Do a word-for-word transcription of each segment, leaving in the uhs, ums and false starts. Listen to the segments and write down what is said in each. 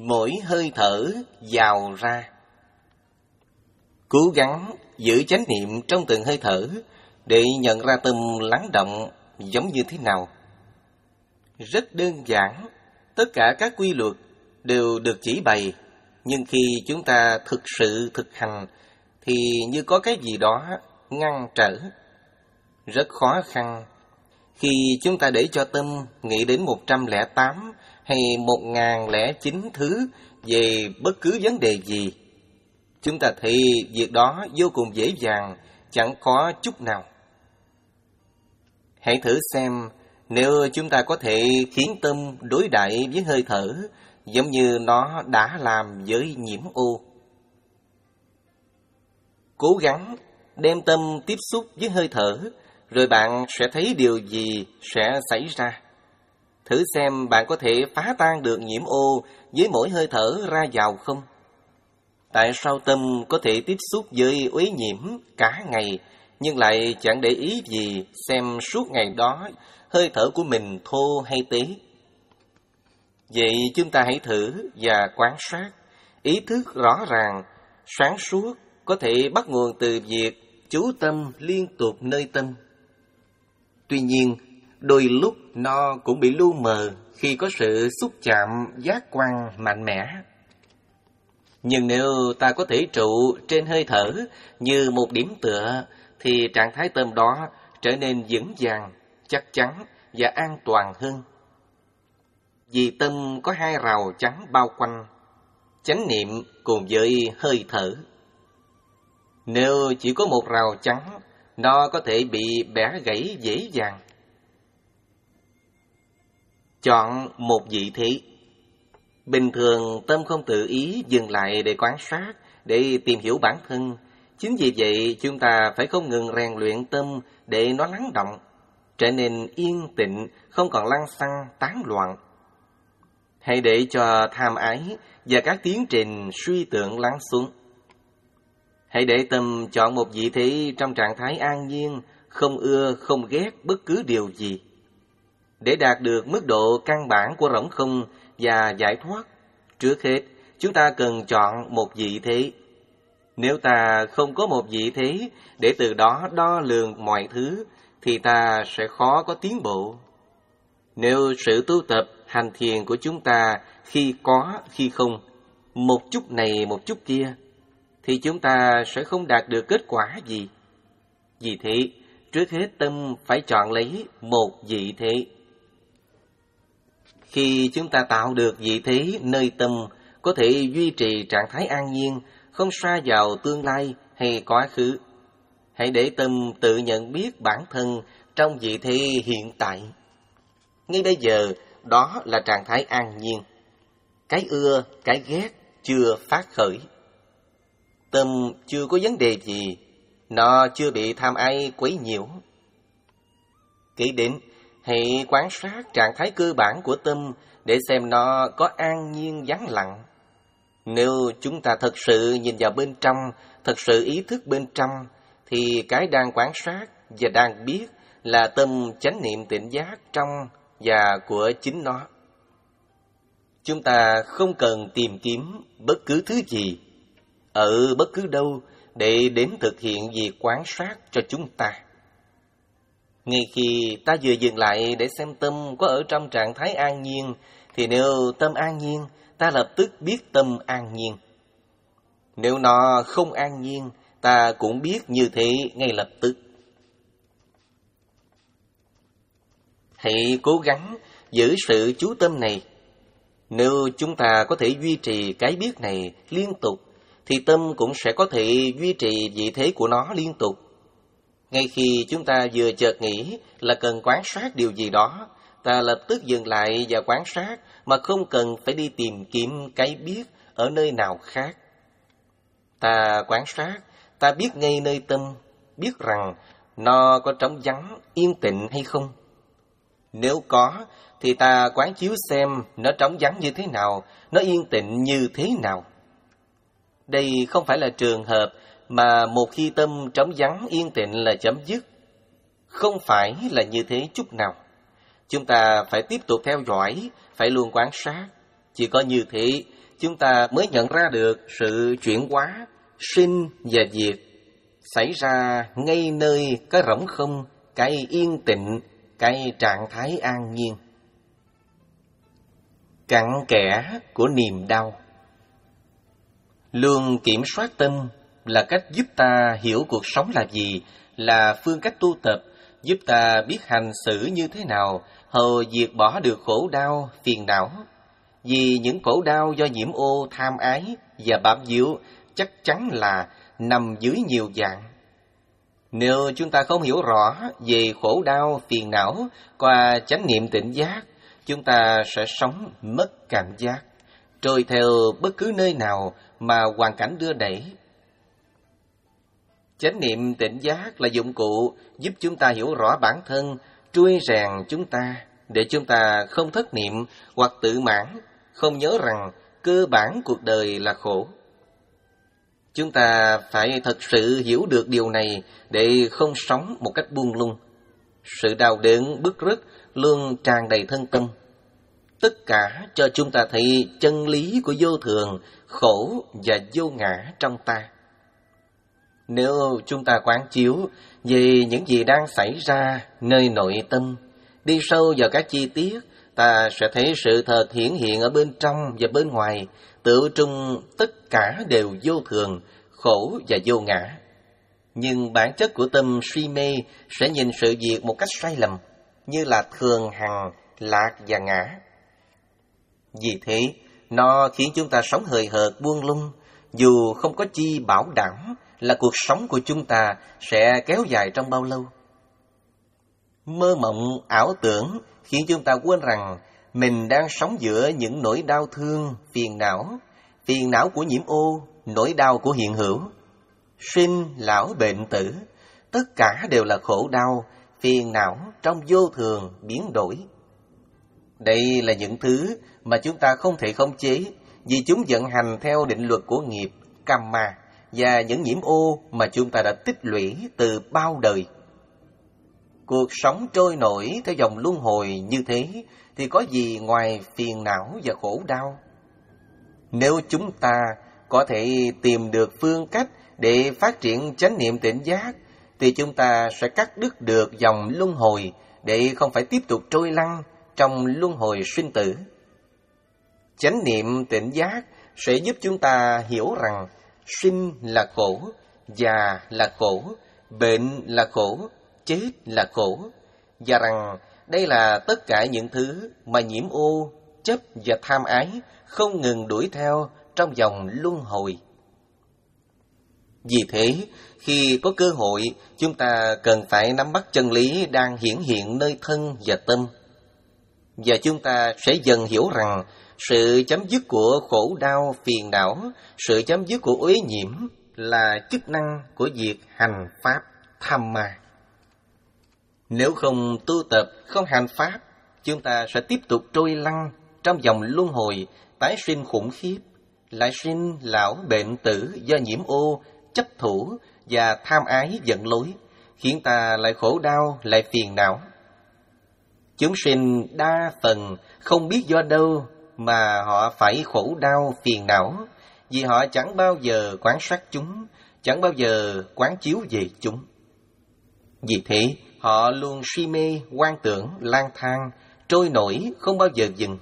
mỗi hơi thở vào ra. Cố gắng giữ chánh niệm trong từng hơi thở để nhận ra tâm lắng động giống như thế nào. Rất đơn giản, tất cả các quy luật đều được chỉ bày, nhưng khi chúng ta thực sự thực hành thì như có cái gì đó ngăn trở. Rất khó khăn khi chúng ta để cho tâm nghĩ đến một trăm lẻ tám hay một nghìn lẻ chín thứ về bất cứ vấn đề gì. Chúng ta thấy việc đó vô cùng dễ dàng, chẳng có chút nào. Hãy thử xem, nếu chúng ta có thể khiến tâm đối đãi với hơi thở giống như nó đã làm với nhiễm ô. Cố gắng đem tâm tiếp xúc với hơi thở, rồi bạn sẽ thấy điều gì sẽ xảy ra. Thử xem bạn có thể phá tan được nhiễm ô với mỗi hơi thở ra vào không? Tại sao tâm có thể tiếp xúc với uế nhiễm cả ngày, nhưng lại chẳng để ý gì xem suốt ngày đó hơi thở của mình thô hay tế? Vậy chúng ta hãy thử và quan sát. Ý thức rõ ràng, sáng suốt có thể bắt nguồn từ việc chú tâm liên tục nơi tâm. Tuy nhiên, đôi lúc nó cũng bị lu mờ khi có sự xúc chạm giác quan mạnh mẽ. Nhưng nếu ta có thể trụ trên hơi thở như một điểm tựa, thì trạng thái tâm đó trở nên vững vàng, chắc chắn và an toàn hơn. Vì tâm có hai rào chắn bao quanh, chánh niệm cùng với hơi thở. Nếu chỉ có một rào chắn, nó có thể bị bẻ gãy dễ dàng. Chọn một vị thế. Bình thường tâm không tự ý dừng lại để quan sát, để tìm hiểu bản thân. Chính vì vậy chúng ta phải không ngừng rèn luyện tâm để nó lắng động, trở nên yên tĩnh, không còn lăng xăng tán loạn. Hãy để cho tham ái và các tiến trình suy tưởng lắng xuống. Hãy để tâm chọn một vị thế trong trạng thái an nhiên, không ưa, không ghét bất cứ điều gì. Để đạt được mức độ căn bản của rỗng không và giải thoát, trước hết chúng ta cần chọn một vị thế. Nếu ta không có một vị thế để từ đó đo lường mọi thứ, thì ta sẽ khó có tiến bộ. Nếu sự tu tập hành thiền của chúng ta khi có, khi không, một chút này một chút kia, thì chúng ta sẽ không đạt được kết quả gì. Vì thế, trước hết tâm phải chọn lấy một vị thế. Khi chúng ta tạo vị vị thế nơi tâm có thể duy trì trạng thái an nhiên, không sa vào tương lai hay quá khứ, hãy để tâm tự nhận biết bản thân trong vị thế hiện tại. Ngay bây giờ, đó là trạng thái an nhiên. Cái ưa, cái ghét chưa phát khởi. Tâm chưa có vấn đề gì, nó chưa bị tham ái quấy nhiễu. Kế đến, hãy quan sát trạng thái cơ bản của tâm để xem nó có an nhiên vắng lặng. Nếu chúng ta thật sự nhìn vào bên trong, thật sự ý thức bên trong, thì cái đang quan sát và đang biết là tâm chánh niệm tỉnh giác trong và của chính nó. Chúng ta không cần tìm kiếm bất cứ thứ gì, ở bất cứ đâu để đến thực hiện việc quan sát cho chúng ta. Ngay khi ta vừa dừng lại để xem tâm có ở trong trạng thái an nhiên, thì nếu tâm an nhiên, ta lập tức biết tâm an nhiên. Nếu nó không an nhiên, ta cũng biết như thế ngay lập tức. Hãy cố gắng giữ sự chú tâm này. Nếu chúng ta có thể duy trì cái biết này liên tục, thì tâm cũng sẽ có thể duy trì vị thế của nó liên tục. Ngay khi chúng ta vừa chợt nghĩ là cần quan sát điều gì đó, ta lập tức dừng lại và quan sát mà không cần phải đi tìm kiếm cái biết ở nơi nào khác. Ta quan sát, ta biết ngay nơi tâm, biết rằng nó có trống vắng, yên tĩnh hay không. Nếu có, thì ta quán chiếu xem nó trống vắng như thế nào, nó yên tĩnh như thế nào. Đây không phải là trường hợp mà một khi tâm trống vắng yên tĩnh là chấm dứt. Không phải là như thế chút nào. Chúng ta phải tiếp tục theo dõi, phải luôn quan sát. Chỉ có như thế, chúng ta mới nhận ra được sự chuyển hóa, sinh và diệt xảy ra ngay nơi cái rỗng không, cái yên tịnh, cái trạng thái an nhiên. Cặn kẽ của niềm đau. Luôn kiểm soát tâm là cách giúp ta hiểu cuộc sống là gì, là phương cách tu tập, giúp ta biết hành xử như thế nào, hầu diệt bỏ được khổ đau, phiền não. Vì những khổ đau do nhiễm ô, tham ái và bám víu chắc chắn là nằm dưới nhiều dạng. Nếu chúng ta không hiểu rõ về khổ đau, phiền não qua chánh niệm tỉnh giác, chúng ta sẽ sống mất cảm giác, trôi theo bất cứ nơi nào mà hoàn cảnh đưa đẩy. Chánh niệm tỉnh giác là dụng cụ giúp chúng ta hiểu rõ bản thân, trui rèn chúng ta, để chúng ta không thất niệm hoặc tự mãn, không nhớ rằng cơ bản cuộc đời là khổ. Chúng ta phải thật sự hiểu được điều này để không sống một cách buông lung. Sự đau đớn, bứt rứt luôn tràn đầy thân tâm. Tất cả cho chúng ta thấy chân lý của vô thường, khổ và vô ngã trong ta. Nếu chúng ta quán chiếu về những gì đang xảy ra nơi nội tâm, đi sâu vào các chi tiết, ta sẽ thấy sự thật hiển hiện ở bên trong và bên ngoài, tự trung tất cả đều vô thường, khổ và vô ngã. Nhưng bản chất của tâm suy mê sẽ nhìn sự việc một cách sai lầm, như là thường hằng, lạc và ngã. Vì thế, nó khiến chúng ta sống hời hợt buông lung, dù không có chi bảo đảm là cuộc sống của chúng ta sẽ kéo dài trong bao lâu. Mơ mộng, ảo tưởng khiến chúng ta quên rằng mình đang sống giữa những nỗi đau thương, phiền não, phiền não của nhiễm ô, nỗi đau của hiện hữu. Sinh, lão, bệnh, tử, tất cả đều là khổ đau, phiền não trong vô thường, biến đổi. Đây là những thứ mà chúng ta không thể khống chế, vì chúng vận hành theo định luật của nghiệp, karma và những nhiễm ô mà chúng ta đã tích lũy từ bao đời. Cuộc sống trôi nổi theo dòng luân hồi như thế thì có gì ngoài phiền não và khổ đau? Nếu chúng ta có thể tìm được phương cách để phát triển chánh niệm tỉnh giác, thì chúng ta sẽ cắt đứt được dòng luân hồi để không phải tiếp tục trôi lăn trong luân hồi sinh tử. Chánh niệm tỉnh giác sẽ giúp chúng ta hiểu rằng sinh là khổ, già là khổ, bệnh là khổ, chết là khổ, và rằng đây là tất cả những thứ mà nhiễm ô, chấp và tham ái không ngừng đuổi theo trong dòng luân hồi. Vì thế, khi có cơ hội, chúng ta cần phải nắm bắt chân lý đang hiển hiện nơi thân và tâm. Và chúng ta sẽ dần hiểu rằng sự chấm dứt của khổ đau, phiền não, sự chấm dứt của uế nhiễm là chức năng của việc hành pháp Dhamma. Nếu không tu tập, không hành pháp, chúng ta sẽ tiếp tục trôi lăn trong dòng luân hồi, tái sinh khủng khiếp, lại sinh lão bệnh tử do nhiễm ô, chấp thủ và tham ái dẫn lối, khiến ta lại khổ đau, lại phiền não. Chúng sinh đa phần không biết do đâu mà họ phải khổ đau phiền não, vì họ chẳng bao giờ quan sát chúng, chẳng bao giờ quán chiếu về chúng. Vì thế, họ luôn si mê, quan tưởng, lang thang, trôi nổi, không bao giờ dừng.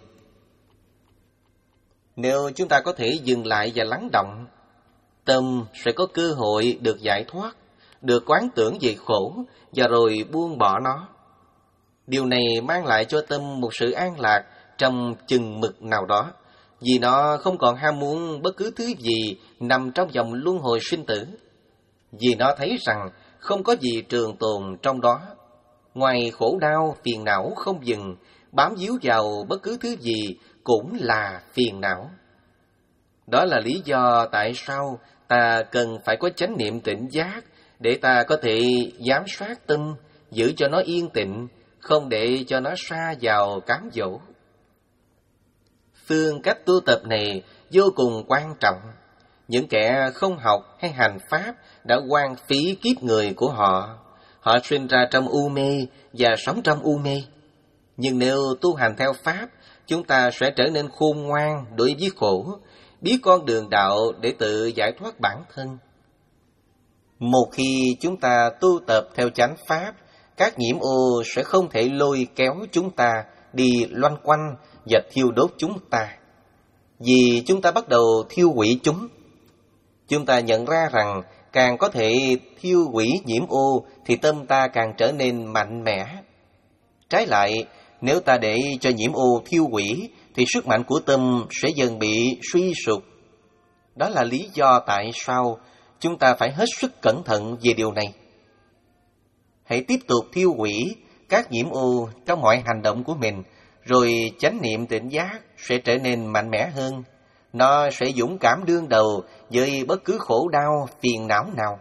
Nếu chúng ta có thể dừng lại và lắng động, tâm sẽ có cơ hội được giải thoát, được quán tưởng về khổ và rồi buông bỏ nó. Điều này mang lại cho tâm một sự an lạc trong chừng mực nào đó, vì nó không còn ham muốn bất cứ thứ gì nằm trong dòng luân hồi sinh tử, vì nó thấy rằng không có gì trường tồn trong đó. Ngoài khổ đau, phiền não không dừng, bám víu vào bất cứ thứ gì cũng là phiền não. Đó là lý do tại sao ta cần phải có chánh niệm tỉnh giác, để ta có thể giám sát tâm, giữ cho nó yên tịnh, không để cho nó sa vào cám dỗ. Phương cách tu tập này vô cùng quan trọng. Những kẻ không học hay hành pháp đã hoang phí kiếp người của họ. Họ sinh ra trong u mê và sống trong u mê. Nhưng nếu tu hành theo pháp, chúng ta sẽ trở nên khôn ngoan đối với khổ, biết con đường đạo để tự giải thoát bản thân. Một khi chúng ta tu tập theo chánh pháp, các nhiễm ô sẽ không thể lôi kéo chúng ta đi loanh quanh và thiêu đốt chúng ta, vì chúng ta bắt đầu thiêu hủy chúng. Chúng ta nhận ra rằng càng có thể thiêu hủy nhiễm ô thì tâm ta càng trở nên mạnh mẽ. Trái lại, nếu ta để cho nhiễm ô thiêu hủy thì sức mạnh của tâm sẽ dần bị suy sụp. Đó là lý do tại sao chúng ta phải hết sức cẩn thận về điều này. Hãy tiếp tục thiêu hủy các nhiễm ô trong mọi hành động của mình, rồi chánh niệm tỉnh giác sẽ trở nên mạnh mẽ hơn. Nó sẽ dũng cảm đương đầu với bất cứ khổ đau, phiền não nào.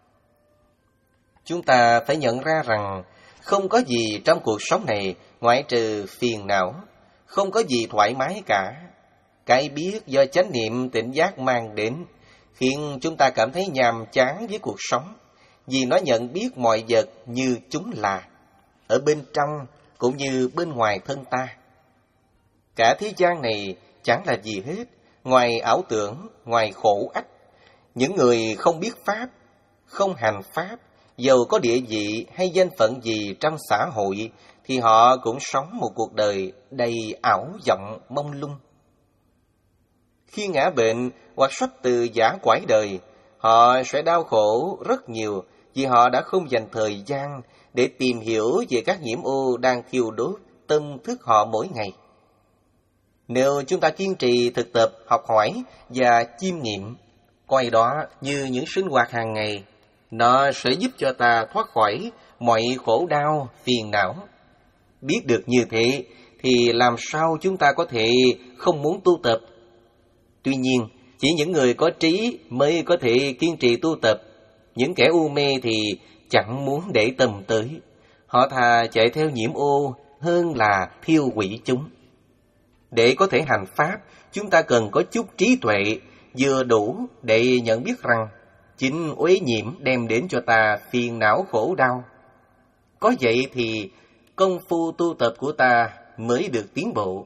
Chúng ta phải nhận ra rằng không có gì trong cuộc sống này ngoại trừ phiền não, không có gì thoải mái cả. Cái biết do chánh niệm tỉnh giác mang đến khiến chúng ta cảm thấy nhàm chán với cuộc sống, vì nó nhận biết mọi vật như chúng là, ở bên trong cũng như bên ngoài thân ta. Cả thế gian này chẳng là gì hết, ngoài ảo tưởng, ngoài khổ ách. Những người không biết Pháp, không hành Pháp, dầu có địa vị hay danh phận gì trong xã hội, thì họ cũng sống một cuộc đời đầy ảo vọng mông lung. Khi ngã bệnh hoặc sắp từ giã quải đời, họ sẽ đau khổ rất nhiều vì họ đã không dành thời gian để tìm hiểu về các nhiễm ô đang thiêu đốt tâm thức họ mỗi ngày. Nếu chúng ta kiên trì thực tập, học hỏi và chiêm nghiệm, coi đó như những sinh hoạt hàng ngày, nó sẽ giúp cho ta thoát khỏi mọi khổ đau, phiền não. Biết được như thế thì làm sao chúng ta có thể không muốn tu tập? Tuy nhiên, chỉ những người có trí mới có thể kiên trì tu tập. Những kẻ u mê thì chẳng muốn để tâm tới. Họ thà chạy theo nhiễm ô hơn là thiêu hủy chúng. Để có thể hành Pháp, chúng ta cần có chút trí tuệ vừa đủ để nhận biết rằng chính uế nhiễm đem đến cho ta phiền não khổ đau. Có vậy thì công phu tu tập của ta mới được tiến bộ.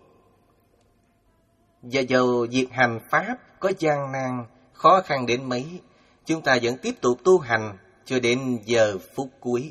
Và dầu việc hành Pháp có gian nan, khó khăn đến mấy, chúng ta vẫn tiếp tục tu hành cho đến giờ phút cuối.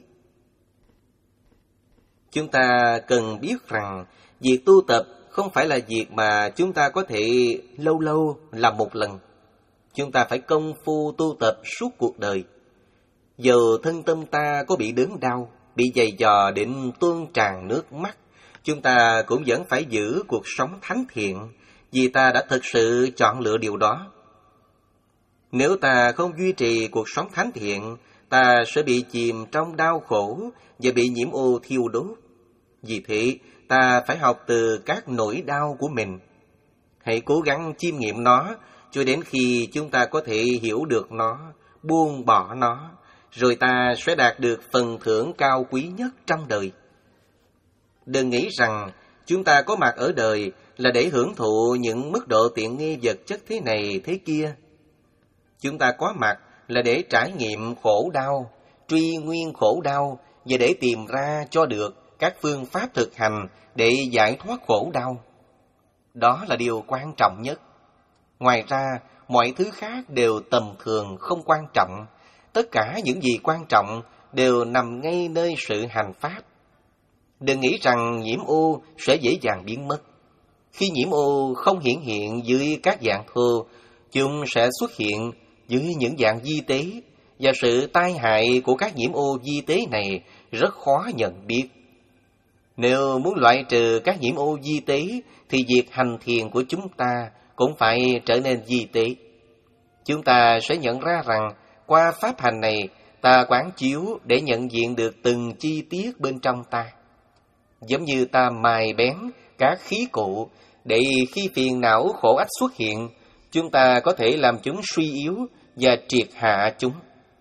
Chúng ta cần biết rằng việc tu tập không phải là việc mà chúng ta có thể lâu lâu làm một lần. Chúng ta phải công phu tu tập suốt cuộc đời. Dầu thân tâm ta có bị đớn đau, bị giày dò đến tuôn tràn nước mắt, chúng ta cũng vẫn phải giữ cuộc sống thánh thiện, vì ta đã thực sự chọn lựa điều đó. Nếu ta không duy trì cuộc sống thánh thiện, ta sẽ bị chìm trong đau khổ và bị nhiễm ô thiêu đốt. Vì thế, ta phải học từ các nỗi đau của mình. Hãy cố gắng chiêm nghiệm nó cho đến khi chúng ta có thể hiểu được nó, buông bỏ nó, rồi ta sẽ đạt được phần thưởng cao quý nhất trong đời. Đừng nghĩ rằng chúng ta có mặt ở đời là để hưởng thụ những mức độ tiện nghi vật chất thế này thế kia. Chúng ta có mặt là để trải nghiệm khổ đau, truy nguyên khổ đau và để tìm ra cho được các phương pháp thực hành để giải thoát khổ đau. Đó là điều quan trọng nhất. Ngoài ra, mọi thứ khác đều tầm thường, không quan trọng. Tất cả những gì quan trọng đều nằm ngay nơi sự hành Pháp. Đừng nghĩ rằng nhiễm ô sẽ dễ dàng biến mất. Khi nhiễm ô không hiển hiện dưới các dạng thô, chúng sẽ xuất hiện dưới những dạng vi tế, và sự tai hại của các nhiễm ô vi tế này rất khó nhận biết. Nếu muốn loại trừ các nhiễm ô vi tế, thì việc hành thiền của chúng ta cũng phải trở nên vi tế. Chúng ta sẽ nhận ra rằng qua pháp hành này, ta quán chiếu để nhận diện được từng chi tiết bên trong ta. Giống như ta mài bén các khí cụ, để khi phiền não khổ ách xuất hiện, chúng ta có thể làm chúng suy yếu và triệt hạ chúng.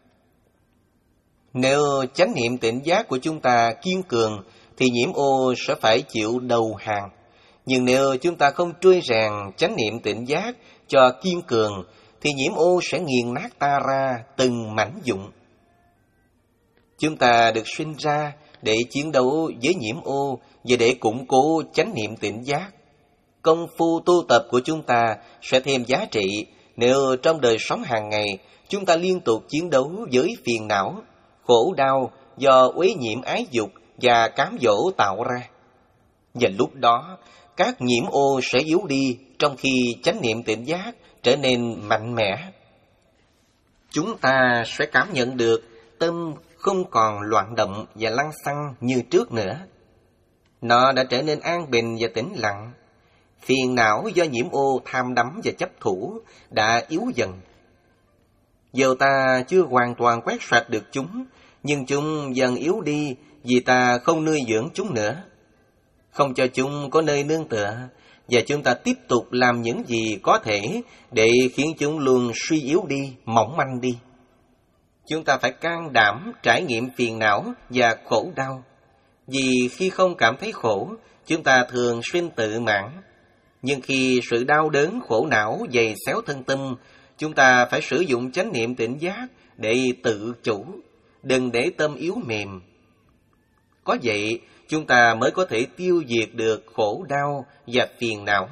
Nếu chánh niệm tỉnh giác của chúng ta kiên cường, thì nhiễm ô sẽ phải chịu đầu hàng. Nhưng nếu chúng ta không trui rèn chánh niệm tỉnh giác cho kiên cường, thì nhiễm ô sẽ nghiền nát ta ra từng mảnh vụn. Chúng ta được sinh ra để chiến đấu với nhiễm ô và để củng cố chánh niệm tỉnh giác. Công phu tu tập của chúng ta sẽ thêm giá trị nếu trong đời sống hàng ngày chúng ta liên tục chiến đấu với phiền não, khổ đau do uế nhiễm ái dục và cám dỗ tạo ra. Và lúc đó, các nhiễm ô sẽ yếu đi, trong khi chánh niệm tỉnh giác trở nên mạnh mẽ. Chúng ta sẽ cảm nhận được tâm không còn loạn động và lăng xăng như trước nữa. Nó đã trở nên an bình và tĩnh lặng. Phiền não do nhiễm ô tham đắm và chấp thủ đã yếu dần. Dù ta chưa hoàn toàn quét sạch được chúng, nhưng chúng dần yếu đi vì ta không nuôi dưỡng chúng nữa, không cho chúng có nơi nương tựa, và chúng ta tiếp tục làm những gì có thể để khiến chúng luôn suy yếu đi, mỏng manh đi. Chúng ta phải can đảm trải nghiệm phiền não và khổ đau, vì khi không cảm thấy khổ, chúng ta thường sinh tự mãn. Nhưng khi sự đau đớn khổ não dày xéo thân tâm, chúng ta phải sử dụng chánh niệm tỉnh giác để tự chủ, đừng để tâm yếu mềm. Có vậy, chúng ta mới có thể tiêu diệt được khổ đau và phiền não.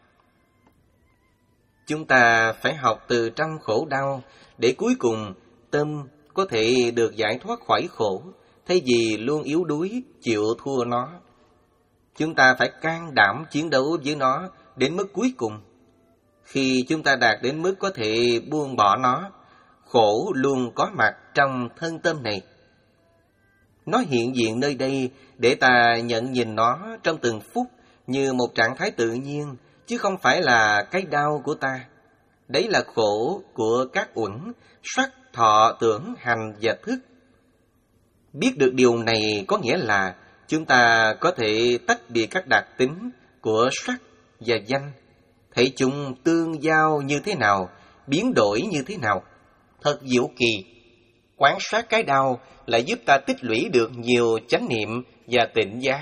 Chúng ta phải học từ trong khổ đau để cuối cùng tâm có thể được giải thoát khỏi khổ, thay vì luôn yếu đuối chịu thua nó. Chúng ta phải can đảm chiến đấu với nó đến mức cuối cùng. Khi chúng ta đạt đến mức có thể buông bỏ nó, khổ luôn có mặt trong thân tâm này. Nó hiện diện nơi đây để ta nhận nhìn nó trong từng phút như một trạng thái tự nhiên, chứ không phải là cái đau của ta. Đấy là khổ của các uẩn, sắc, thọ, tưởng, hành và thức. Biết được điều này có nghĩa là chúng ta có thể tách biệt các đặc tính của sắc và danh, thấy chúng tương giao như thế nào, biến đổi như thế nào. Thật diệu kỳ, quan sát cái đau lại giúp ta tích lũy được nhiều chánh niệm và tỉnh giác.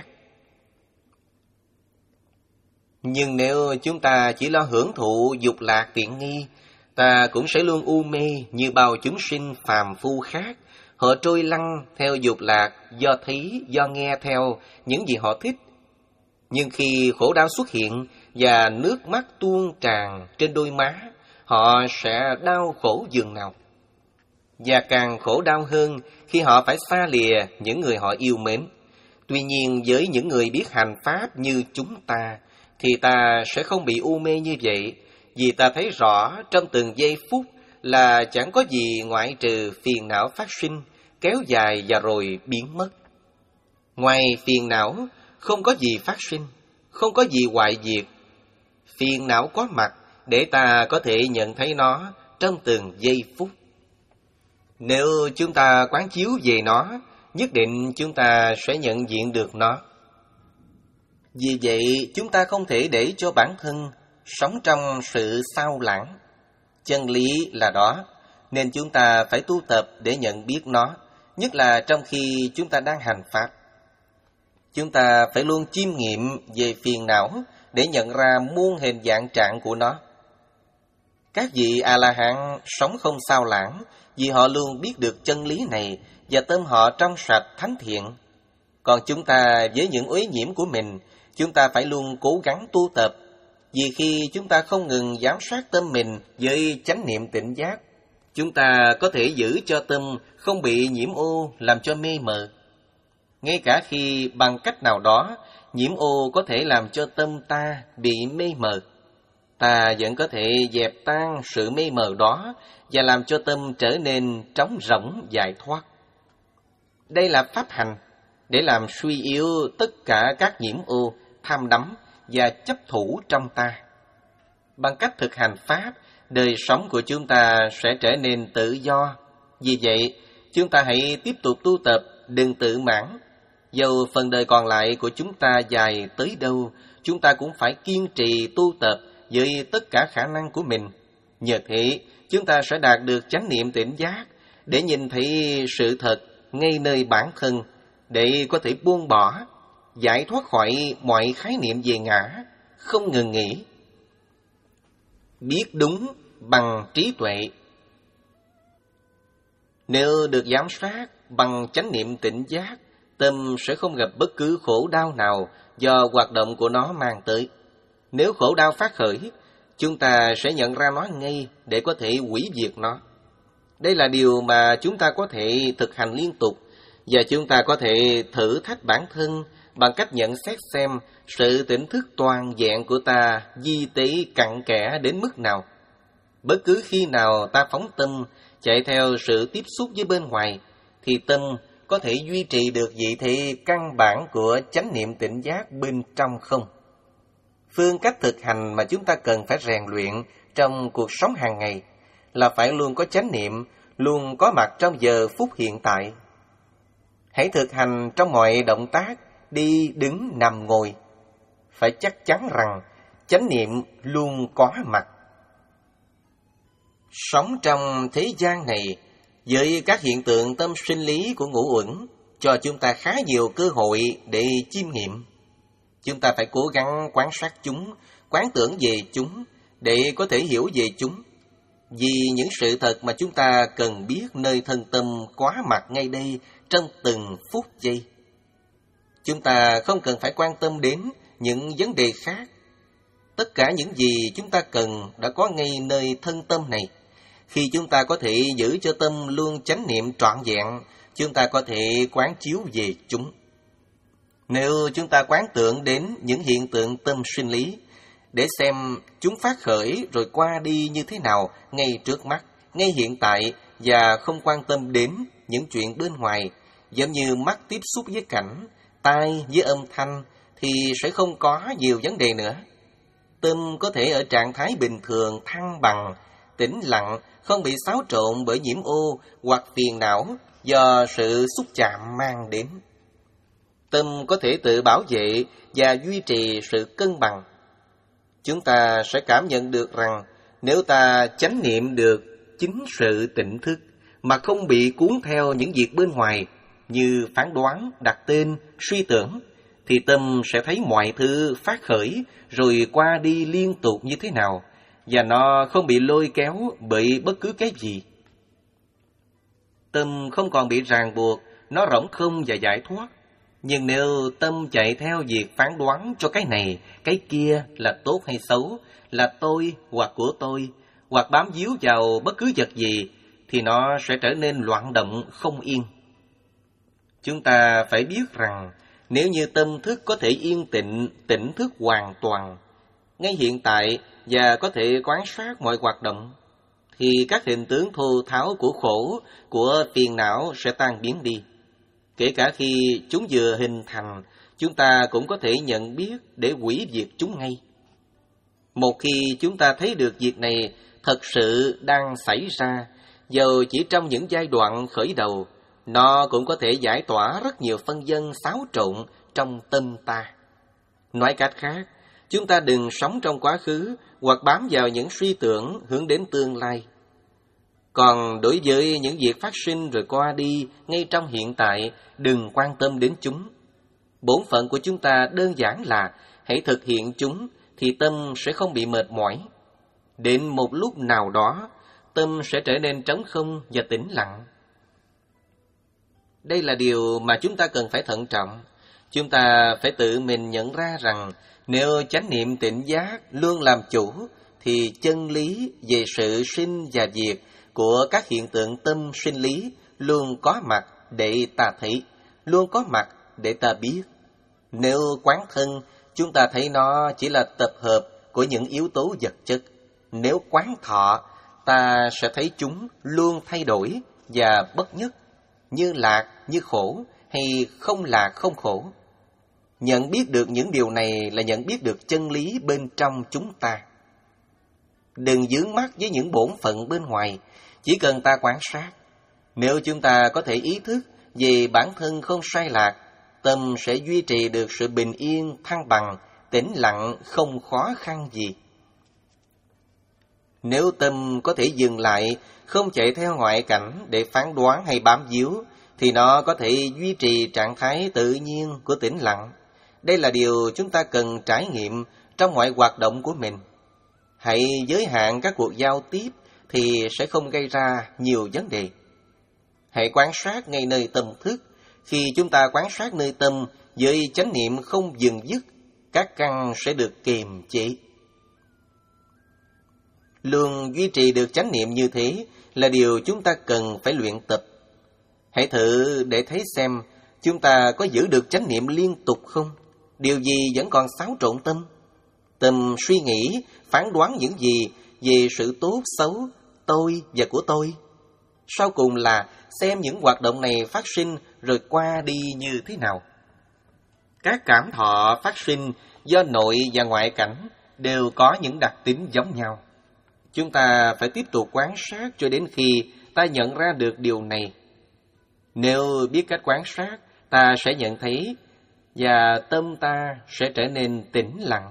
Nhưng nếu chúng ta chỉ lo hưởng thụ dục lạc tiện nghi, ta cũng sẽ luôn u mê như bao chúng sinh phàm phu khác. Họ trôi lăn theo dục lạc do thấy, do nghe theo những gì họ thích. Nhưng khi khổ đau xuất hiện và nước mắt tuôn tràn trên đôi má, họ sẽ đau khổ dường nào. Và càng khổ đau hơn khi họ phải xa lìa những người họ yêu mến. Tuy nhiên với những người biết hành pháp như chúng ta, thì ta sẽ không bị u mê như vậy, vì ta thấy rõ trong từng giây phút là chẳng có gì ngoại trừ phiền não phát sinh, kéo dài và rồi biến mất. Ngoài phiền não, không có gì phát sinh, không có gì hoại diệt. Phiền não có mặt để ta có thể nhận thấy nó trong từng giây phút. Nếu chúng ta quán chiếu về nó, nhất định chúng ta sẽ nhận diện được nó. Vì vậy, chúng ta không thể để cho bản thân sống trong sự sao lãng. Chân lý là đó, nên chúng ta phải tu tập để nhận biết nó, nhất là trong khi chúng ta đang hành pháp. Chúng ta phải luôn chiêm nghiệm về phiền não để nhận ra muôn hình dạng trạng của nó. Các vị A-la-hán sống không sao lãng vì họ luôn biết được chân lý này và tâm họ trong sạch thánh thiện. Còn chúng ta với những uế nhiễm của mình, chúng ta phải luôn cố gắng tu tập, vì khi chúng ta không ngừng giám sát tâm mình với chánh niệm tỉnh giác, chúng ta có thể giữ cho tâm không bị nhiễm ô làm cho mê mờ. Ngay cả khi bằng cách nào đó, nhiễm ô có thể làm cho tâm ta bị mê mờ, ta vẫn có thể dẹp tan sự mê mờ đó và làm cho tâm trở nên trống rỗng giải thoát. Đây là pháp hành để làm suy yếu tất cả các nhiễm ô, tham đắm và chấp thủ trong ta. Bằng cách thực hành pháp, đời sống của chúng ta sẽ trở nên tự do. Vì vậy, chúng ta hãy tiếp tục tu tập, đừng tự mãn. Dầu phần đời còn lại của chúng ta dài tới đâu, chúng ta cũng phải kiên trì tu tập với tất cả khả năng của mình. Nhờ thế, chúng ta sẽ đạt được chánh niệm tỉnh giác để nhìn thấy sự thật ngay nơi bản thân, để có thể buông bỏ, giải thoát khỏi mọi khái niệm về ngã, không ngừng nghỉ. Biết đúng bằng trí tuệ. Nếu được giám sát bằng chánh niệm tỉnh giác, tâm sẽ không gặp bất cứ khổ đau nào do hoạt động của nó mang tới. Nếu khổ đau phát khởi, chúng ta sẽ nhận ra nó ngay để có thể hủy diệt nó. Đây là điều mà chúng ta có thể thực hành liên tục, và chúng ta có thể thử thách bản thân bằng cách nhận xét xem sự tỉnh thức toàn vẹn của ta vi tế cặn kẽ đến mức nào. Bất cứ khi nào ta phóng tâm chạy theo sự tiếp xúc với bên ngoài, thì tâm có thể duy trì được vị thế căn bản của chánh niệm tỉnh giác bên trong không? Phương cách thực hành mà chúng ta cần phải rèn luyện trong cuộc sống hàng ngày là phải luôn có chánh niệm, luôn có mặt trong giờ phút hiện tại. Hãy thực hành trong mọi động tác, đi, đứng, nằm, ngồi. Phải chắc chắn rằng chánh niệm luôn có mặt. Sống trong thế gian này, với các hiện tượng tâm sinh lý của ngũ uẩn, cho chúng ta khá nhiều cơ hội để chiêm nghiệm. Chúng ta phải cố gắng quan sát chúng, quán tưởng về chúng, để có thể hiểu về chúng. Vì những sự thật mà chúng ta cần biết nơi thân tâm quá mặt ngay đây trong từng phút giây. Chúng ta không cần phải quan tâm đến những vấn đề khác. Tất cả những gì chúng ta cần đã có ngay nơi thân tâm này. Khi chúng ta có thể giữ cho tâm luôn chánh niệm trọn vẹn, chúng ta có thể quán chiếu về chúng. Nếu chúng ta quán tưởng đến những hiện tượng tâm sinh lý, để xem chúng phát khởi rồi qua đi như thế nào ngay trước mắt, ngay hiện tại, và không quan tâm đến những chuyện bên ngoài, giống như mắt tiếp xúc với cảnh, tai với âm thanh, thì sẽ không có nhiều vấn đề nữa. Tâm có thể ở trạng thái bình thường, thăng bằng, tĩnh lặng, không bị xáo trộn bởi nhiễm ô hoặc phiền não do sự xúc chạm mang đến. Tâm có thể tự bảo vệ và duy trì sự cân bằng. Chúng ta sẽ cảm nhận được rằng nếu ta chánh niệm được chính sự tỉnh thức mà không bị cuốn theo những việc bên ngoài như phán đoán, đặt tên, suy tưởng, thì tâm sẽ thấy mọi thứ phát khởi rồi qua đi liên tục như thế nào, và nó không bị lôi kéo bởi bất cứ cái gì. Tâm không còn bị ràng buộc, nó rỗng không và giải thoát. Nhưng nếu tâm chạy theo việc phán đoán cho cái này, cái kia là tốt hay xấu, là tôi hoặc của tôi, hoặc bám víu vào bất cứ vật gì, thì nó sẽ trở nên loạn động không yên. Chúng ta phải biết rằng nếu như tâm thức có thể yên tĩnh, tỉnh thức hoàn toàn, ngay hiện tại và có thể quan sát mọi hoạt động, thì các hình tướng thô tháo của khổ, của phiền não sẽ tan biến đi. Kể cả khi chúng vừa hình thành, chúng ta cũng có thể nhận biết để hủy diệt chúng ngay. Một khi chúng ta thấy được việc này thật sự đang xảy ra, dầu chỉ trong những giai đoạn khởi đầu, nó cũng có thể giải tỏa rất nhiều phân vân xáo trộn trong tâm ta. Nói cách khác, chúng ta đừng sống trong quá khứ hoặc bám vào những suy tưởng hướng đến tương lai. Còn đối với những việc phát sinh rồi qua đi ngay trong hiện tại, đừng quan tâm đến chúng. Bổn phận của chúng ta đơn giản là hãy thực hiện chúng thì tâm sẽ không bị mệt mỏi. Đến một lúc nào đó, tâm sẽ trở nên trống không và tĩnh lặng. Đây là điều mà chúng ta cần phải thận trọng. Chúng ta phải tự mình nhận ra rằng nếu chánh niệm tỉnh giác luôn làm chủ, thì chân lý về sự sinh và diệt của các hiện tượng tâm sinh lý luôn có mặt để ta thấy, luôn có mặt để ta biết. Nếu quán thân, chúng ta thấy nó chỉ là tập hợp của những yếu tố vật chất. Nếu quán thọ, ta sẽ thấy chúng luôn thay đổi và bất nhất, như lạc, như khổ, hay không lạc, không khổ. Nhận biết được những điều này là nhận biết được chân lý bên trong chúng ta. Đừng dướng mắt với những bổn phận bên ngoài, chỉ cần ta quan sát. Nếu chúng ta có thể ý thức về bản thân không sai lạc, tâm sẽ duy trì được sự bình yên, thăng bằng, tĩnh lặng, không khó khăn gì. Nếu tâm có thể dừng lại, không chạy theo ngoại cảnh để phán đoán hay bám víu, thì nó có thể duy trì trạng thái tự nhiên của tĩnh lặng. Đây là điều chúng ta cần trải nghiệm trong mọi hoạt động của mình. Hãy giới hạn các cuộc giao tiếp thì sẽ không gây ra nhiều vấn đề. Hãy quan sát ngay nơi tâm thức. Khi chúng ta quan sát nơi tâm với chánh niệm không dừng dứt, các căn sẽ được kiềm chế. Luôn duy trì được chánh niệm như thế là điều chúng ta cần phải luyện tập. Hãy thử để thấy xem chúng ta có giữ được chánh niệm liên tục không? Điều gì vẫn còn xáo trộn tâm? Tâm suy nghĩ, phán đoán những gì về sự tốt, xấu, tôi và của tôi? Sau cùng là xem những hoạt động này phát sinh rồi qua đi như thế nào. Các cảm thọ phát sinh do nội và ngoại cảnh đều có những đặc tính giống nhau. Chúng ta phải tiếp tục quan sát cho đến khi ta nhận ra được điều này. Nếu biết cách quan sát, ta sẽ nhận thấy và tâm ta sẽ trở nên tĩnh lặng.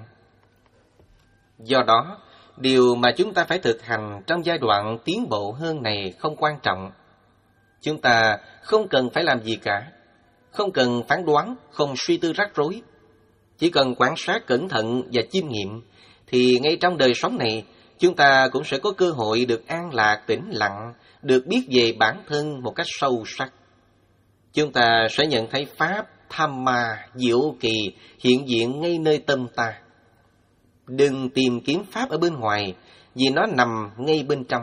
Do đó, điều mà chúng ta phải thực hành trong giai đoạn tiến bộ hơn này không quan trọng. Chúng ta không cần phải làm gì cả, không cần phán đoán, không suy tư rắc rối. Chỉ cần quan sát cẩn thận và chiêm nghiệm, thì ngay trong đời sống này, chúng ta cũng sẽ có cơ hội được an lạc tĩnh lặng, được biết về bản thân một cách sâu sắc. Chúng ta sẽ nhận thấy Pháp Dhamma diệu kỳ hiện diện ngay nơi tâm ta. Đừng tìm kiếm Pháp ở bên ngoài, vì nó nằm ngay bên trong.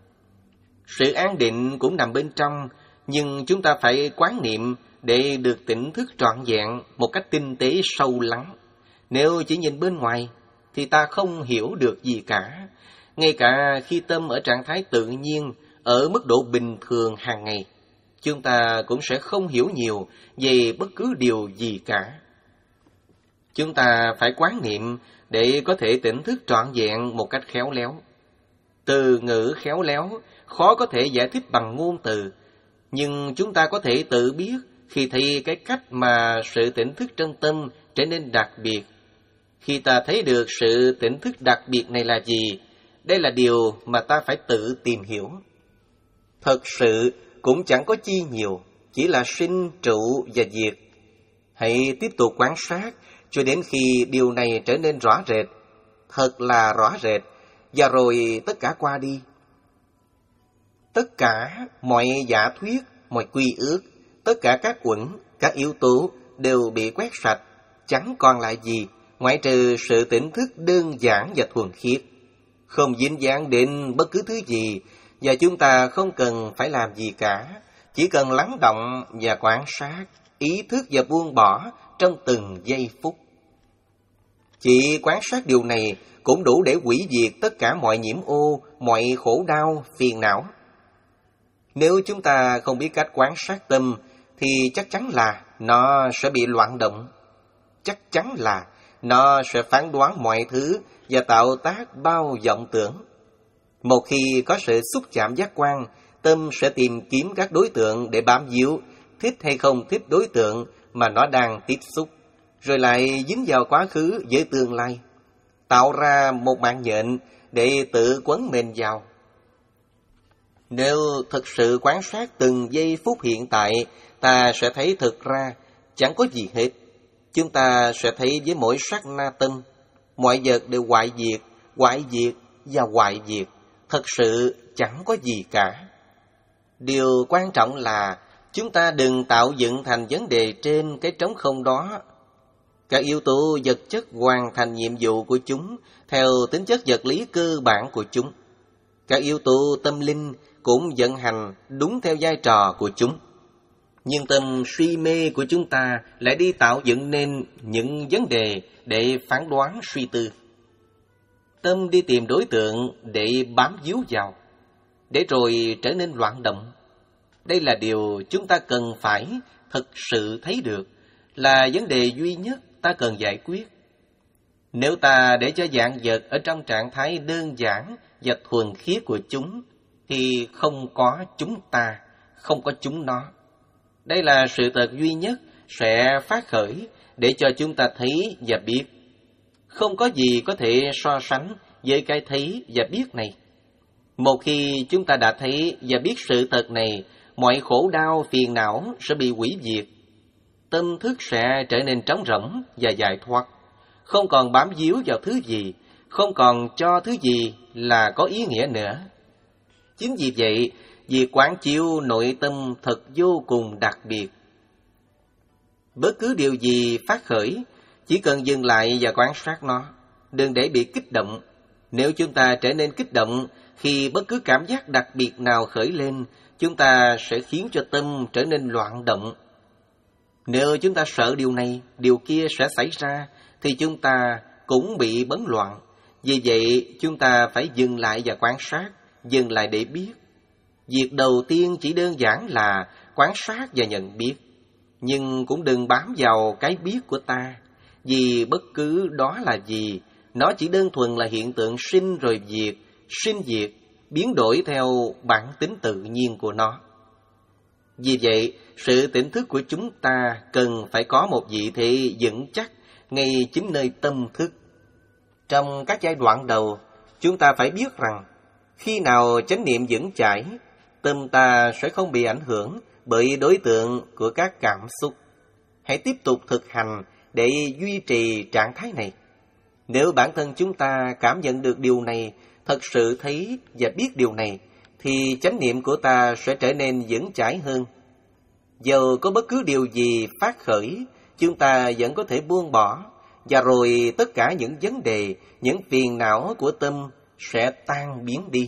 Sự an định cũng nằm bên trong, nhưng chúng ta phải quán niệm để được tỉnh thức trọn vẹn một cách tinh tế sâu lắng. Nếu chỉ nhìn bên ngoài, thì ta không hiểu được gì cả. Ngay cả khi tâm ở trạng thái tự nhiên, ở mức độ bình thường hàng ngày, chúng ta cũng sẽ không hiểu nhiều về bất cứ điều gì cả. Chúng ta phải quán niệm để có thể tỉnh thức trọn vẹn một cách khéo léo. Từ ngữ khéo léo khó có thể giải thích bằng ngôn từ, nhưng chúng ta có thể tự biết khi thấy cái cách mà sự tỉnh thức trong tâm trở nên đặc biệt. Khi ta thấy được sự tỉnh thức đặc biệt này là gì, đây là điều mà ta phải tự tìm hiểu. Thật sự cũng chẳng có chi nhiều, chỉ là sinh, trụ và diệt. Hãy tiếp tục quan sát cho đến khi điều này trở nên rõ rệt, thật là rõ rệt, và rồi tất cả qua đi. Tất cả mọi giả thuyết, mọi quy ước, tất cả các uẩn, các yếu tố đều bị quét sạch, chẳng còn lại gì ngoại trừ sự tỉnh thức đơn giản và thuần khiết, không dính dáng đến bất cứ thứ gì, và chúng ta không cần phải làm gì cả, chỉ cần lắng động và quan sát, ý thức và buông bỏ trong từng giây phút. Chỉ quan sát điều này cũng đủ để hủy diệt tất cả mọi nhiễm ô, mọi khổ đau, phiền não. Nếu chúng ta không biết cách quan sát tâm, thì chắc chắn là nó sẽ bị loạn động. Chắc chắn là nó sẽ phán đoán mọi thứ và tạo tác bao vọng tưởng. Một khi có sự xúc chạm giác quan, tâm sẽ tìm kiếm các đối tượng để bám víu, thích hay không thích đối tượng mà nó đang tiếp xúc, rồi lại dính vào quá khứ với tương lai, tạo ra một mạng nhện để tự quấn mình vào. Nếu thực sự quan sát từng giây phút hiện tại, ta sẽ thấy thực ra chẳng có gì hết. Chúng ta sẽ thấy với mỗi sát na tâm, mọi vật đều hoại diệt, hoại diệt và hoại diệt. Thật sự chẳng có gì cả. Điều quan trọng là chúng ta đừng tạo dựng thành vấn đề trên cái trống không đó. Các yếu tố vật chất hoàn thành nhiệm vụ của chúng theo tính chất vật lý cơ bản của chúng. Các yếu tố tâm linh cũng vận hành đúng theo vai trò của chúng. Nhưng tâm suy mê của chúng ta lại đi tạo dựng nên những vấn đề để phán đoán suy tư. Tâm đi tìm đối tượng để bám víu vào, để rồi trở nên loạn động. Đây là điều chúng ta cần phải thực sự thấy được, là vấn đề duy nhất ta cần giải quyết. Nếu ta để cho vạn vật ở trong trạng thái đơn giản và thuần khiết của chúng, thì không có chúng ta, không có chúng nó. Đây là sự thật duy nhất sẽ phát khởi để cho chúng ta thấy và biết. Không có gì có thể so sánh với cái thấy và biết này. Một khi chúng ta đã thấy và biết sự thật này, mọi khổ đau phiền não sẽ bị hủy diệt. Tâm thức sẽ trở nên trống rỗng và giải thoát, không còn bám víu vào thứ gì, không còn cho thứ gì là có ý nghĩa nữa. Chính vì vậy, việc quán chiếu nội tâm thật vô cùng đặc biệt. Bất cứ điều gì phát khởi, Chỉ cần dừng lại và quan sát nó, đừng để bị kích động. Nếu chúng ta trở nên kích động khi bất cứ cảm giác đặc biệt nào khởi lên, chúng ta sẽ khiến cho tâm trở nên loạn động. Nếu chúng ta sợ điều này, điều kia sẽ xảy ra, thì chúng ta cũng bị bấn loạn. Vì vậy, chúng ta phải dừng lại và quan sát, dừng lại để biết. Việc đầu tiên chỉ đơn giản là quan sát và nhận biết. Nhưng cũng đừng bám vào cái biết của ta, vì bất cứ đó là gì, nó chỉ đơn thuần là hiện tượng sinh rồi diệt, sinh diệt, biến đổi theo bản tính tự nhiên của nó. Vì vậy, sự tỉnh thức của chúng ta cần phải có một vị thế vững chắc ngay chính nơi tâm thức. Trong các giai đoạn đầu, chúng ta phải biết rằng khi nào chánh niệm vững chãi, tâm ta sẽ không bị ảnh hưởng bởi đối tượng của các cảm xúc. Hãy tiếp tục thực hành để duy trì trạng thái này. Nếu bản thân chúng ta cảm nhận được điều này, thật sự thấy và biết điều này, thì chánh niệm của ta sẽ trở nên vững chãi hơn. Dầu có bất cứ điều gì phát khởi, chúng ta vẫn có thể buông bỏ, và rồi tất cả những vấn đề, những phiền não của tâm sẽ tan biến đi.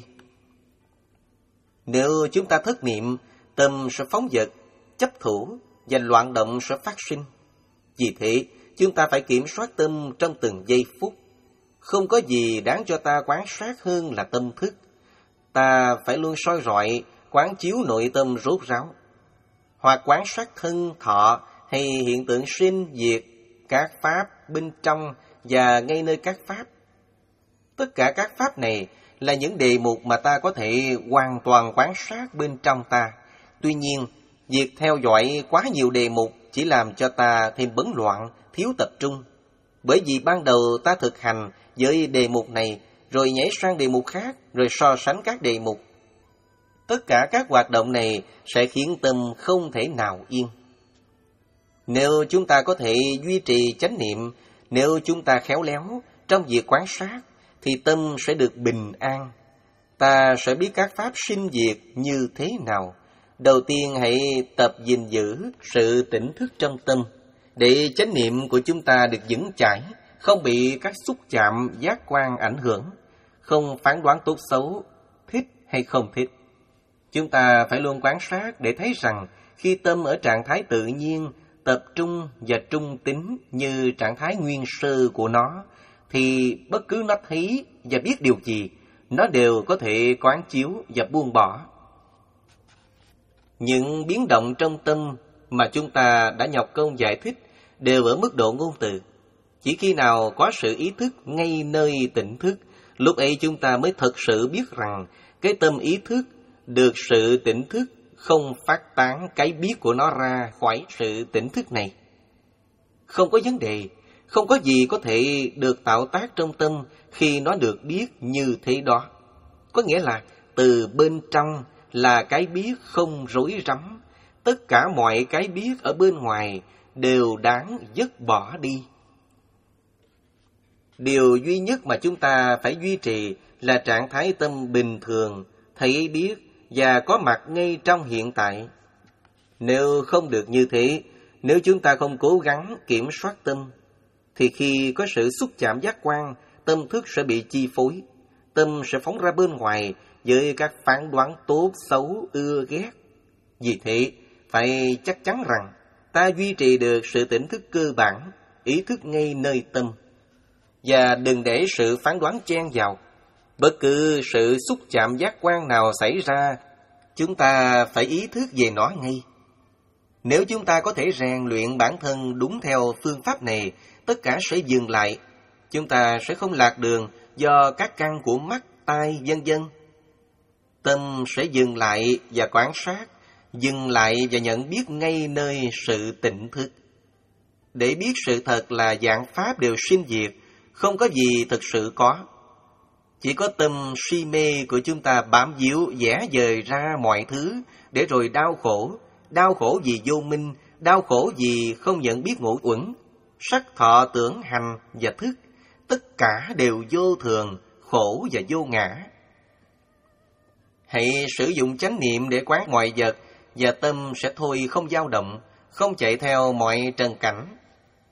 Nếu chúng ta thất niệm, tâm sẽ phóng dật, chấp thủ và loạn động sẽ phát sinh. Vì thế, chúng ta phải kiểm soát tâm trong từng giây phút. Không có gì đáng cho ta quan sát hơn là tâm thức. Ta phải luôn soi rọi, quán chiếu nội tâm rốt ráo. Hoặc quan sát thân, thọ hay hiện tượng sinh, diệt, các pháp bên trong và ngay nơi các pháp. Tất cả các pháp này là những đề mục mà ta có thể hoàn toàn quan sát bên trong ta. Tuy nhiên, việc theo dõi quá nhiều đề mục chỉ làm cho ta thêm bấn loạn, thiếu tập trung. Bởi vì ban đầu ta thực hành với đề mục này, rồi nhảy sang đề mục khác, rồi so sánh các đề mục. Tất cả các hoạt động này sẽ khiến tâm không thể nào yên. Nếu chúng ta có thể duy trì chánh niệm, nếu chúng ta khéo léo trong việc quan sát, thì tâm sẽ được bình an. Ta sẽ biết các pháp sinh diệt như thế nào. Đầu tiên hãy tập gìn giữ sự tỉnh thức trong tâm, để chánh niệm của chúng ta được vững chãi, không bị các xúc chạm giác quan ảnh hưởng, không phán đoán tốt xấu, thích hay không thích. Chúng ta phải luôn quan sát để thấy rằng khi tâm ở trạng thái tự nhiên, tập trung và trung tín như trạng thái nguyên sơ của nó, thì bất cứ nó thấy và biết điều gì, nó đều có thể quán chiếu và buông bỏ. Những biến động trong tâm mà chúng ta đã nhọc công giải thích đều ở mức độ ngôn từ. Chỉ khi nào có sự ý thức ngay nơi tỉnh thức, lúc ấy chúng ta mới thật sự biết rằng cái tâm ý thức được sự tỉnh thức không phát tán cái biết của nó ra khỏi sự tỉnh thức này. Không có vấn đề, không có gì có thể được tạo tác trong tâm khi nó được biết như thế đó. Có nghĩa là từ bên trong là cái biết không rối rắm, tất cả mọi cái biết ở bên ngoài đều đáng dứt bỏ đi. Điều duy nhất mà chúng ta phải duy trì là trạng thái tâm bình thường, thấy biết và có mặt ngay trong hiện tại. Nếu không được như thế, nếu chúng ta không cố gắng kiểm soát tâm, thì khi có sự xúc chạm giác quan, tâm thức sẽ bị chi phối. Tâm sẽ phóng ra bên ngoài với các phán đoán tốt, xấu, ưa ghét. Vì thế, phải chắc chắn rằng ta duy trì được sự tỉnh thức cơ bản, ý thức ngay nơi tâm. Và đừng để sự phán đoán chen vào. Bất cứ sự xúc chạm giác quan nào xảy ra, chúng ta phải ý thức về nó ngay. Nếu chúng ta có thể rèn luyện bản thân đúng theo phương pháp này, tất cả sẽ dừng lại. Chúng ta sẽ không lạc đường do các căn của mắt, tai, vân vân. Tâm sẽ dừng lại và quan sát, dừng lại và nhận biết ngay nơi sự tỉnh thức. Để biết sự thật là vạn pháp đều sinh diệt, không có gì thực sự có. Chỉ có tâm si mê của chúng ta bám víu vẽ vời ra mọi thứ, để rồi đau khổ. Đau khổ vì vô minh, đau khổ vì không nhận biết ngũ uẩn. Sắc, thọ, tưởng, hành và thức, tất cả đều vô thường, khổ và vô ngã. Hãy sử dụng chánh niệm để quán mọi vật, và tâm sẽ thôi không dao động, không chạy theo mọi trần cảnh.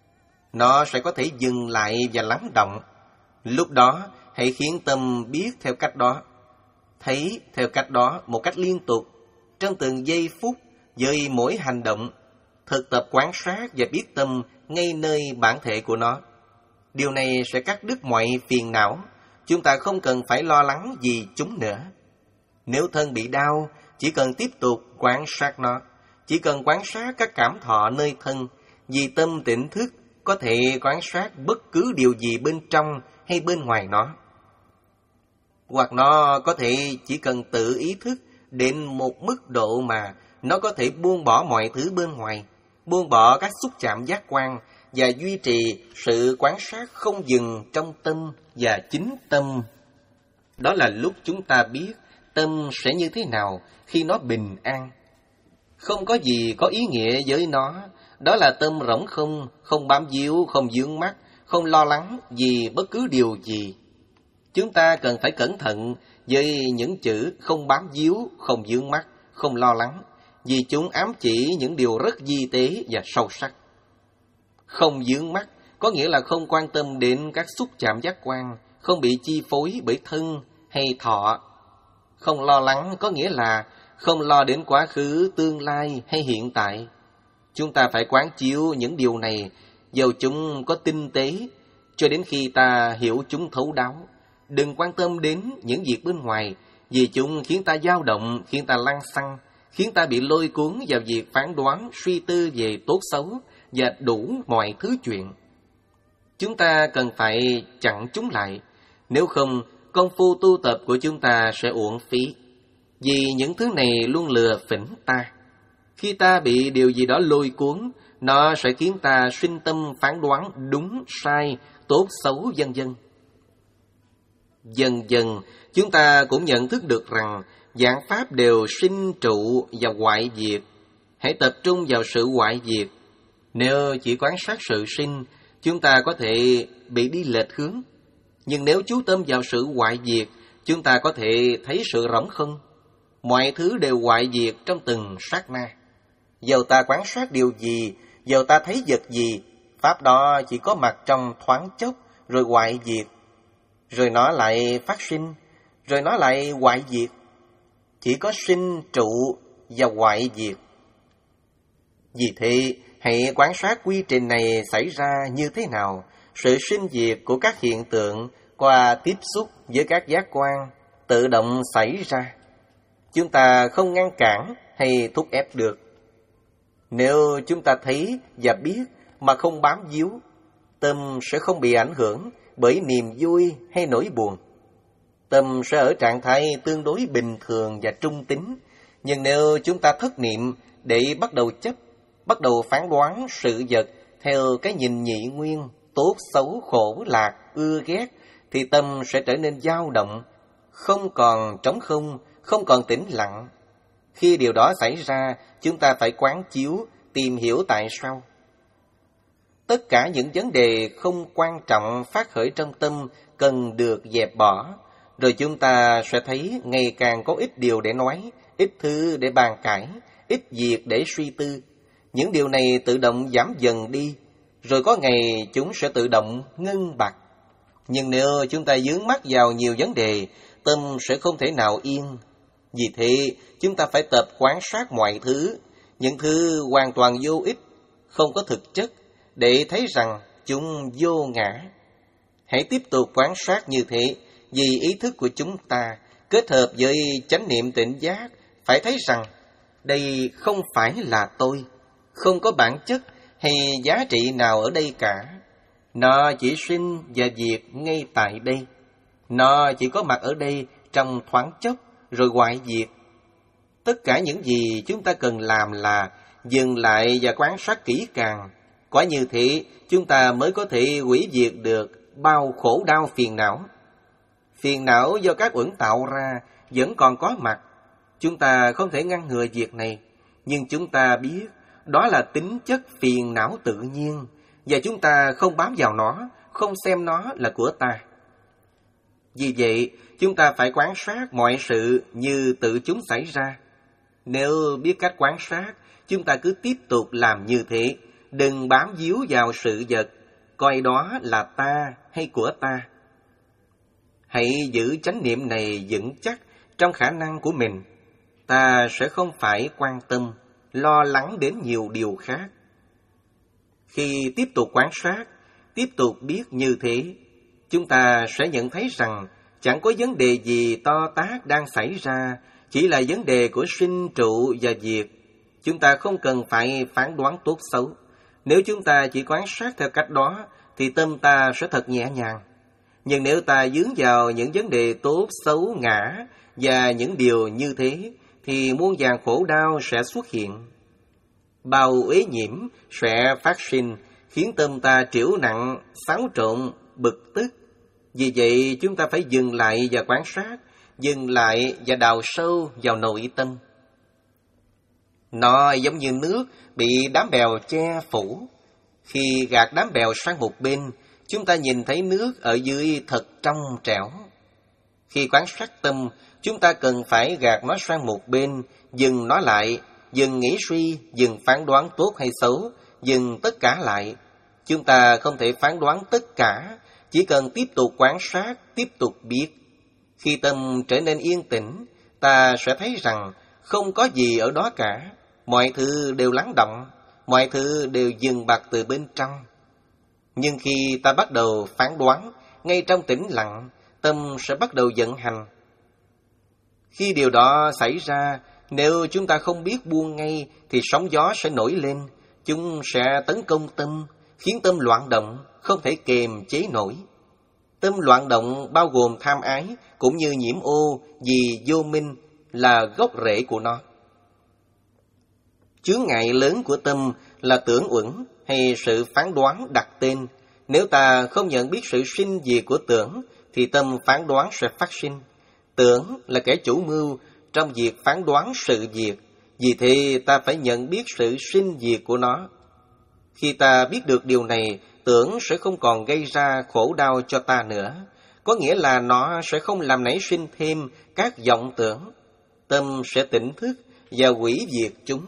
nó sẽ có thể dừng lại và lắng động. Lúc đó, hãy khiến tâm biết theo cách đó, thấy theo cách đó một cách liên tục, trong từng giây phút, với mỗi hành động, thực tập quan sát và biết tâm ngay nơi bản thể của nó. Điều này sẽ cắt đứt mọi phiền não, chúng ta không cần phải lo lắng vì chúng nữa. Nếu thân bị đau, chỉ cần tiếp tục quan sát nó, chỉ cần quan sát các cảm thọ nơi thân, vì tâm tỉnh thức có thể quan sát bất cứ điều gì bên trong hay bên ngoài nó. Hoặc nó có thể chỉ cần tự ý thức đến một mức độ mà nó có thể buông bỏ mọi thứ bên ngoài, buông bỏ các xúc chạm giác quan và duy trì sự quan sát không dừng trong tâm và chính tâm. Đó là lúc chúng ta biết tâm sẽ như thế nào khi nó bình an. Không có gì có ý nghĩa với nó. Đó là tâm rỗng không, không bám víu, không vướng mắc, không lo lắng vì bất cứ điều gì. Chúng ta cần phải cẩn thận với những chữ không bám víu, không vướng mắc, không lo lắng, vì chúng ám chỉ những điều rất vi tế và sâu sắc. Không vướng mắc có nghĩa là không quan tâm đến các xúc chạm giác quan, không bị chi phối bởi thân hay thọ. Không lo lắng có nghĩa là không lo đến quá khứ, tương lai hay hiện tại. Chúng ta phải quán chiếu những điều này, dầu chúng có tinh tế, cho đến khi ta hiểu chúng thấu đáo. Đừng quan tâm đến những việc bên ngoài, vì chúng khiến ta dao động, khiến ta lăng xăng, khiến ta bị lôi cuốn vào việc phán đoán, suy tư về tốt xấu và đủ mọi thứ chuyện. Chúng ta cần phải chặn chúng lại, nếu không công phu tu tập của chúng ta sẽ uổng phí, vì những thứ này luôn lừa phỉnh ta. Khi ta bị điều gì đó lôi cuốn, nó sẽ khiến ta sinh tâm phán đoán đúng, sai, tốt, xấu, vân vân. Dần dần, chúng ta cũng nhận thức được rằng vạn pháp đều sinh trụ và hoại diệt. Hãy tập trung vào sự hoại diệt. Nếu chỉ quan sát sự sinh, chúng ta có thể bị đi lệch hướng. Nhưng nếu chú tâm vào sự hoại diệt, chúng ta có thể thấy sự rỗng không. Mọi thứ đều hoại diệt trong từng sát na. Dầu ta quan sát điều gì, dầu ta thấy vật gì, pháp đó chỉ có mặt trong thoáng chốc, rồi hoại diệt. Rồi nó lại phát sinh, rồi nó lại hoại diệt. Chỉ có sinh trụ và hoại diệt. Vì thế, hãy quan sát quy trình này xảy ra như thế nào, sự sinh diệt của các hiện tượng qua tiếp xúc với các giác quan tự động xảy ra. Chúng ta không ngăn cản hay thúc ép được. Nếu chúng ta thấy và biết mà không bám víu, tâm sẽ không bị ảnh hưởng bởi niềm vui hay nỗi buồn. Tâm sẽ ở trạng thái tương đối bình thường và trung tính. Nhưng nếu chúng ta thất niệm để bắt đầu chấp, bắt đầu phán đoán sự vật theo cái nhìn nhị nguyên, tốt, xấu, khổ, lạc, ưa, ghét, thì tâm sẽ trở nên dao động, không còn trống không, không còn tĩnh lặng. Khi điều đó xảy ra, chúng ta phải quán chiếu, tìm hiểu tại sao. Tất cả những vấn đề không quan trọng phát khởi trong tâm cần được dẹp bỏ, rồi chúng ta sẽ thấy ngày càng có ít điều để nói, ít thứ để bàn cãi, ít việc để suy tư. Những điều này tự động giảm dần đi, rồi có ngày chúng sẽ tự động ngưng bặt. Nhưng nếu chúng ta dướng mắt vào nhiều vấn đề, tâm sẽ không thể nào yên. Vì thế, chúng ta phải tập quan sát mọi thứ, những thứ hoàn toàn vô ích, không có thực chất, để thấy rằng chúng vô ngã. Hãy tiếp tục quan sát như thế, vì ý thức của chúng ta kết hợp với chánh niệm tỉnh giác, phải thấy rằng đây không phải là tôi, không có bản chất hay giá trị nào ở đây cả. Nó chỉ sinh và diệt ngay tại đây. Nó chỉ có mặt ở đây trong thoáng chốc, rồi hoại diệt. Tất cả những gì chúng ta cần làm là dừng lại và quan sát kỹ càng. Có như thế, chúng ta mới có thể hủy diệt được bao khổ đau phiền não. Phiền não do các uẩn tạo ra vẫn còn có mặt. Chúng ta không thể ngăn ngừa việc này, nhưng chúng ta biết đó là tính chất phiền não tự nhiên, và chúng ta không bám vào nó, không xem nó là của ta. Vì vậy, chúng ta phải quan sát mọi sự như tự chúng xảy ra. Nếu biết cách quan sát, chúng ta cứ tiếp tục làm như thế, đừng bám víu vào sự vật, coi đó là ta hay của ta. Hãy giữ chánh niệm này vững chắc trong khả năng của mình. Ta sẽ không phải quan tâm, lo lắng đến nhiều điều khác. Khi tiếp tục quan sát, tiếp tục biết như thế, chúng ta sẽ nhận thấy rằng chẳng có vấn đề gì to tát đang xảy ra, chỉ là vấn đề của sinh trụ và diệt. Chúng ta không cần phải phán đoán tốt xấu. Nếu chúng ta chỉ quan sát theo cách đó, thì tâm ta sẽ thật nhẹ nhàng. Nhưng nếu ta dướng vào những vấn đề tốt xấu ngã và những điều như thế, thì muôn vàn khổ đau sẽ xuất hiện. Bao uế nhiễm sẽ phát sinh, khiến tâm ta triểu nặng, xáo trộn, bực tức. Vì vậy chúng ta phải dừng lại và quan sát, dừng lại và đào sâu vào nội tâm. Nó giống như nước bị đám bèo che phủ. Khi gạt đám bèo sang một bên, chúng ta nhìn thấy nước ở dưới thật trong trẻo. Khi quan sát tâm, chúng ta cần phải gạt nó sang một bên, dừng nó lại, dừng nghĩ suy, dừng phán đoán tốt hay xấu, dừng tất cả lại. Chúng ta không thể phán đoán tất cả, chỉ cần tiếp tục quan sát, tiếp tục biết. Khi tâm trở nên yên tĩnh, ta sẽ thấy rằng không có gì ở đó cả. Mọi thứ đều lắng động, mọi thứ đều dừng bặt từ bên trong. Nhưng khi ta bắt đầu phán đoán, ngay trong tĩnh lặng, tâm sẽ bắt đầu vận hành. Khi điều đó xảy ra, nếu chúng ta không biết buông ngay, thì sóng gió sẽ nổi lên, chúng sẽ tấn công tâm, khiến tâm loạn động, không thể kiềm chế nổi. Tâm loạn động bao gồm tham ái, cũng như nhiễm ô, vì vô minh là gốc rễ của nó. Chướng ngại lớn của tâm là tưởng uẩn hay sự phán đoán đặt tên. Nếu ta không nhận biết sự sinh diệt của tưởng, thì tâm phán đoán sẽ phát sinh. Tưởng là kẻ chủ mưu trong việc phán đoán sự việc, vì thế ta phải nhận biết sự sinh diệt của nó. Khi ta biết được điều này, tưởng sẽ không còn gây ra khổ đau cho ta nữa. Có nghĩa là nó sẽ không làm nảy sinh thêm các vọng tưởng. Tâm sẽ tỉnh thức và hủy diệt chúng.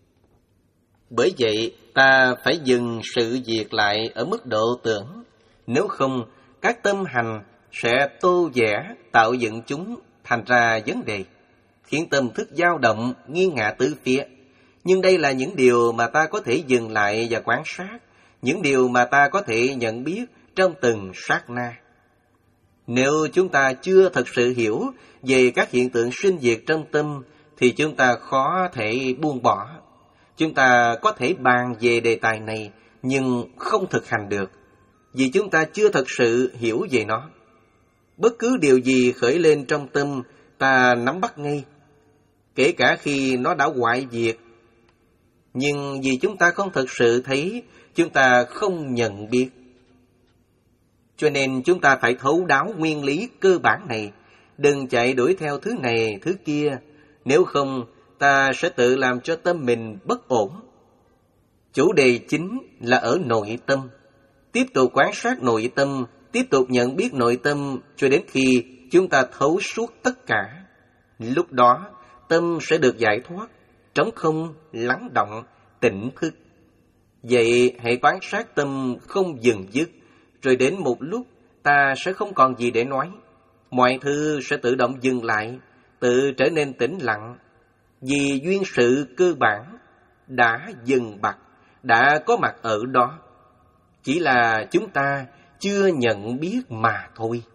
Bởi vậy, ta phải dừng sự việc lại ở mức độ tưởng. Nếu không, các tâm hành sẽ tô vẽ, tạo dựng chúng thành ra vấn đề, khiến tâm thức dao động, nghiêng ngả tứ phía. Nhưng đây là những điều mà ta có thể dừng lại và quan sát, những điều mà ta có thể nhận biết trong từng sát na. Nếu chúng ta chưa thật sự hiểu về các hiện tượng sinh diệt trong tâm, thì chúng ta khó thể buông bỏ. Chúng ta có thể bàn về đề tài này, nhưng không thực hành được, vì chúng ta chưa thật sự hiểu về nó. Bất cứ điều gì khởi lên trong tâm, ta nắm bắt ngay, kể cả khi nó đã hoại diệt. Nhưng vì chúng ta không thật sự thấy, chúng ta không nhận biết. Cho nên chúng ta phải thấu đáo nguyên lý cơ bản này, đừng chạy đuổi theo thứ này, thứ kia. Nếu không, ta sẽ tự làm cho tâm mình bất ổn. Chủ đề chính là ở nội tâm. Tiếp tục quan sát nội tâm, tiếp tục nhận biết nội tâm cho đến khi chúng ta thấu suốt tất cả. Lúc đó, tâm sẽ được giải thoát, trống không, lắng động, tỉnh thức. Vậy hãy quan sát tâm không dừng dứt, rồi đến một lúc ta sẽ không còn gì để nói. Mọi thứ sẽ tự động dừng lại, tự trở nên tĩnh lặng. Vì duyên sự cơ bản đã dừng bặt, đã có mặt ở đó. Chỉ là chúng ta chưa nhận biết mà thôi.